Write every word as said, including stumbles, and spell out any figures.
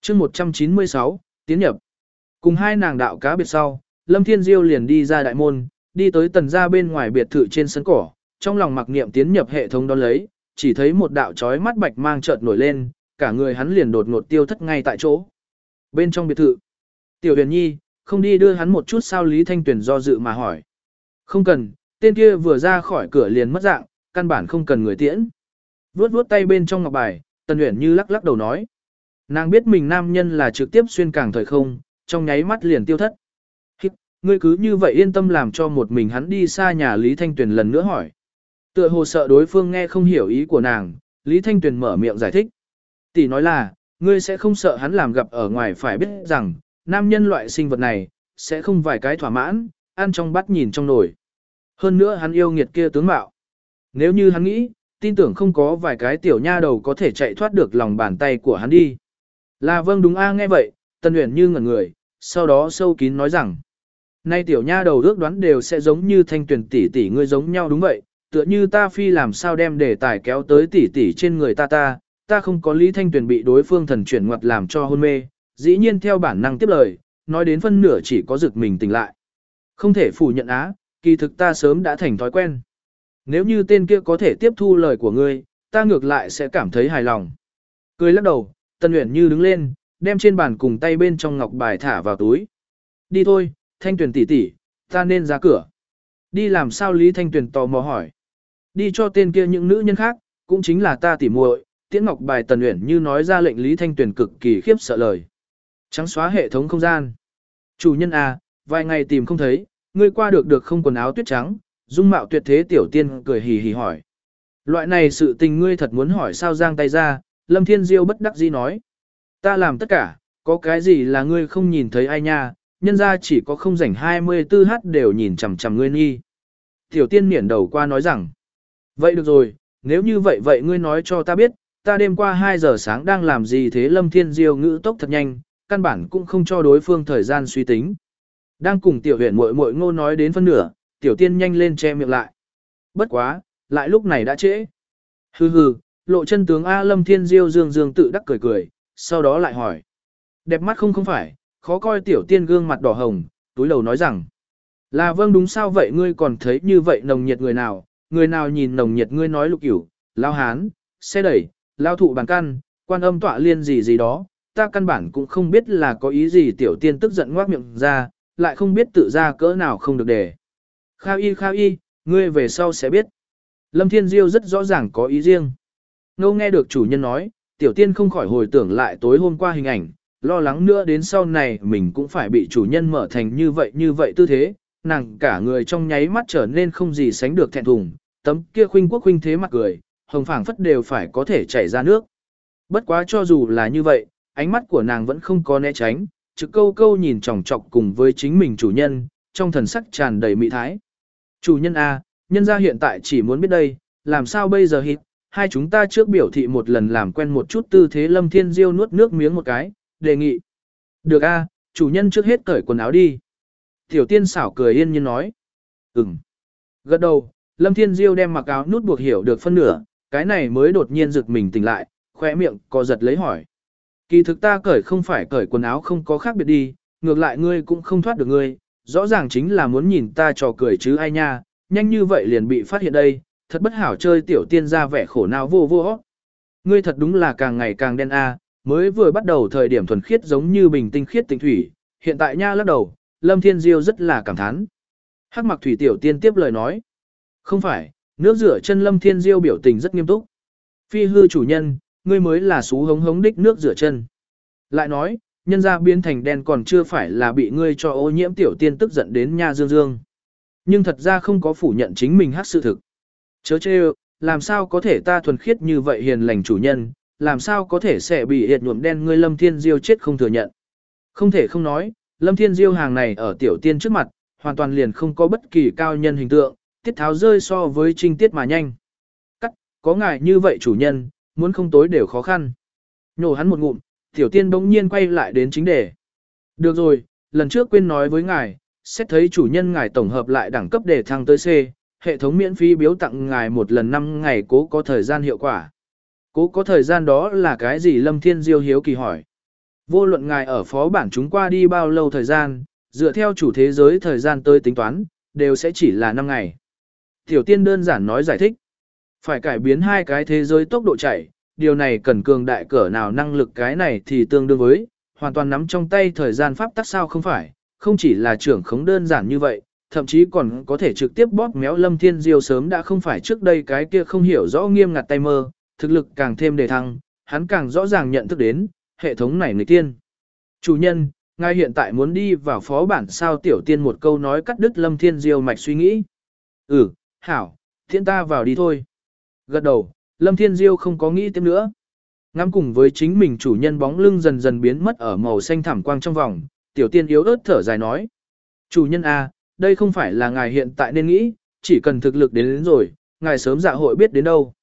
chương một trăm chín mươi sáu, tiến nhập. Cùng hai nàng đạo cá biệt sau, Lâm Thiên Diêu liền đi ra đại môn, đi tới tần gia bên ngoài biệt thự trên sân cỏ, trong lòng mặc niệm tiến nhập hệ thống đón lấy, chỉ thấy một đạo chói mắt bạch mang chợt nổi lên, cả người hắn liền đột ngột tiêu thất ngay tại chỗ. Bên trong biệt thự, Tiểu Huyền Nhi, không đi đưa hắn một chút sao? Lý Thanh Tuyền do dự mà hỏi. Không cần, tên kia vừa ra khỏi cửa liền mất dạng, căn bản không cần người tiễn. Vuốt vuốt tay bên trong ngọc bài, Tần Huyền Như lắc lắc đầu nói. Nàng biết mình nam nhân là trực tiếp xuyên cảng thời không, trong nháy mắt liền tiêu thất. Hít, ngươi cứ như vậy yên tâm làm cho một mình hắn đi xa nhà. Lý Thanh Tuyền lần nữa hỏi. Tựa hồ sợ đối phương nghe không hiểu ý của nàng, Lý Thanh Tuyền mở miệng giải thích. Tỷ nói là, ngươi sẽ không sợ hắn làm gặp ở ngoài, phải biết rằng, nam nhân loại sinh vật này, sẽ không vài cái thỏa mãn, ăn trong bát nhìn trong nồi. Hơn nữa hắn yêu nghiệt kia tướng mạo. Nếu như hắn nghĩ, tin tưởng không có vài cái tiểu nha đầu có thể chạy thoát được lòng bàn tay của hắn đi. Là vâng đúng a. Nghe vậy, Tần Uyển Như ngẩn người, sau đó sâu kín nói rằng. Nay tiểu nha đầu ước đoán đều sẽ giống như Thanh Tuyền tỷ tỷ ngươi giống nhau. Đúng vậy, tựa như ta phi làm sao đem đề tài kéo tới tỷ tỷ trên người ta ta, ta không có. Lý Thanh Tuyền bị đối phương thần chuyển ngoặt làm cho hôn mê, dĩ nhiên theo bản năng tiếp lời, nói đến phân nửa chỉ có giật mình tỉnh lại. Không thể phủ nhận á, kỳ thực ta sớm đã thành thói quen. Nếu như tên kia có thể tiếp thu lời của ngươi, ta ngược lại sẽ cảm thấy hài lòng. Cười lắc đầu, Tần Uyển Như đứng lên, đem trên bàn cùng tay bên trong ngọc bài thả vào túi. Đi thôi, Thanh Tuyền tỷ tỷ, ta nên ra cửa. Đi làm sao? Lý Thanh Tuyền tò mò hỏi. Đi cho tên kia những nữ nhân khác, cũng chính là ta tỉ muội. Tiễn ngọc bài. Tần Uyển Như nói ra lệnh Lý Thanh Tuyền cực kỳ khiếp sợ lời. Trắng xóa hệ thống không gian. Chủ nhân à, vài ngày tìm không thấy, ngươi qua được được không? Quần áo tuyết trắng, dung mạo tuyệt thế tiểu tiên cười hì hì hỏi. Loại này sự tình ngươi thật muốn hỏi sao? Giang tay ra, Lâm Thiên Diêu bất đắc dĩ nói. Ta làm tất cả, có cái gì là ngươi không nhìn thấy ai nha, nhân ra chỉ có không rảnh hai mươi tư h đều nhìn chằm chằm ngươi nghi. Tiểu tiên miễn đầu qua nói rằng. Vậy được rồi, nếu như vậy vậy ngươi nói cho ta biết, ta đêm qua hai giờ sáng đang làm gì thế? Lâm Thiên Diêu ngữ tốc thật nhanh, căn bản cũng không cho đối phương thời gian suy tính. Đang cùng tiểu huyền muội muội ngô nói đến phân nửa, tiểu tiên nhanh lên che miệng lại. Bất quá, lại lúc này đã trễ. Hừ hừ, lộ chân tướng A. Lâm Thiên Diêu dương dương tự đắc cười cười, sau đó lại hỏi. Đẹp mắt không? Không phải, khó coi. Tiểu tiên gương mặt đỏ hồng, túi đầu nói rằng. Là vâng đúng sao vậy? Ngươi còn thấy như vậy nồng nhiệt người nào, người nào nhìn nồng nhiệt? Ngươi nói Lục Cửu, lao hán, xe đẩy, lao thụ bàn căn, quan âm tọa liên gì gì đó, ta căn bản cũng không biết là có ý gì. Tiểu tiên tức giận ngoác miệng ra, lại không biết tự ra cỡ nào không được để. Khao y khao y, ngươi về sau sẽ biết. Lâm Thiên Diêu rất rõ ràng có ý riêng. Ngô nghe được chủ nhân nói, tiểu tiên không khỏi hồi tưởng lại tối hôm qua hình ảnh, lo lắng nữa đến sau này mình cũng phải bị chủ nhân mở thành như vậy như vậy tư thế, nàng cả người trong nháy mắt trở nên không gì sánh được thẹn thùng, tấm kia khuynh quốc khuynh thế mặt cười, hồng phảng phất đều phải có thể chảy ra nước. Bất quá cho dù là như vậy, ánh mắt của nàng vẫn không có né tránh, trực câu câu nhìn chòng chọc cùng với chính mình chủ nhân, trong thần sắc tràn đầy mị thái. Chủ nhân A, nhân gia hiện tại chỉ muốn biết đây, làm sao bây giờ hít, hai chúng ta trước biểu thị một lần làm quen một chút tư thế. Lâm Thiên Diêu nuốt nước miếng một cái, đề nghị. Được A, chủ nhân trước hết cởi quần áo đi. Tiểu tiên xảo cười yên nhiên nói. Ừm. Gật đầu, Lâm Thiên Diêu đem mặc áo nút buộc hiểu được phân nửa, cái này mới đột nhiên giật mình tỉnh lại, khóe miệng co giật lấy hỏi. Kỳ thực ta cởi không phải cởi quần áo không có khác biệt đi, ngược lại ngươi cũng không thoát được ngươi, rõ ràng chính là muốn nhìn ta trò cười chứ ai nha, nhanh như vậy liền bị phát hiện đây, thật bất hảo chơi. Tiểu tiên ra vẻ khổ não vô vô. Ngươi thật đúng là càng ngày càng đen a, mới vừa bắt đầu thời điểm thuần khiết giống như bình tinh khiết tịnh thủy, hiện tại nha lắc đầu. Lâm Thiên Diêu rất là cảm thán. Hắc mặc thủy tiểu tiên tiếp lời nói. Không phải, nước rửa chân. Lâm Thiên Diêu biểu tình rất nghiêm túc. Phi hư chủ nhân, ngươi mới là xú hống hống đích nước rửa chân. Lại nói, nhân ra biến thành đen còn chưa phải là bị ngươi cho ô nhiễm. Tiểu tiên tức giận đến nha dương dương. Nhưng thật ra không có phủ nhận chính mình hắc sự thực. Chớ chê, làm sao có thể ta thuần khiết như vậy hiền lành chủ nhân, làm sao có thể sẽ bị hiệt nhuộm đen ngươi. Lâm Thiên Diêu chết không thừa nhận. Không thể không nói, Lâm Thiên Diêu hàng này ở tiểu tiên trước mặt, hoàn toàn liền không có bất kỳ cao nhân hình tượng, tiết tháo rơi so với trinh tiết mà nhanh. Cắt, có ngài như vậy chủ nhân, muốn không tối đều khó khăn. Nhổ hắn một ngụm, tiểu tiên bỗng nhiên quay lại đến chính đề. Được rồi, lần trước quên nói với ngài, xét thấy chủ nhân ngài tổng hợp lại đẳng cấp để thăng tới C, hệ thống miễn phí biếu tặng ngài một lần năm ngày cố có thời gian hiệu quả. Cố có thời gian đó là cái gì? Lâm Thiên Diêu hiếu kỳ hỏi. Vô luận ngài ở phó bản chúng qua đi bao lâu thời gian, dựa theo chủ thế giới thời gian tới tính toán, đều sẽ chỉ là năm ngày. Tiểu tiên đơn giản nói giải thích. Phải cải biến hai cái thế giới tốc độ chạy, điều này cần cường đại cỡ nào năng lực cái này thì tương đương với, hoàn toàn nắm trong tay thời gian pháp tắc sao không phải, không chỉ là trưởng khống đơn giản như vậy, thậm chí còn có thể trực tiếp bóp méo Lâm Thiên Diêu sớm đã không phải trước đây cái kia không hiểu rõ nghiêm ngặt tay mơ, thực lực càng thêm đề thăng, hắn càng rõ ràng nhận thức đến, hệ thống này người tiên. Chủ nhân, ngài hiện tại muốn đi vào phó bản sao tiểu tiên một câu nói cắt đứt Lâm Thiên Diêu mạch suy nghĩ. Ừ, hảo, thiên ta vào đi thôi. Gật đầu, Lâm Thiên Diêu không có nghĩ tiếp nữa. Ngắm cùng với chính mình chủ nhân bóng lưng dần dần biến mất ở màu xanh thẳm quang trong vòng, tiểu tiên yếu ớt thở dài nói. Chủ nhân A, đây không phải là ngài hiện tại nên nghĩ, chỉ cần thực lực đến, đến rồi, ngài sớm dạ hội biết đến đâu.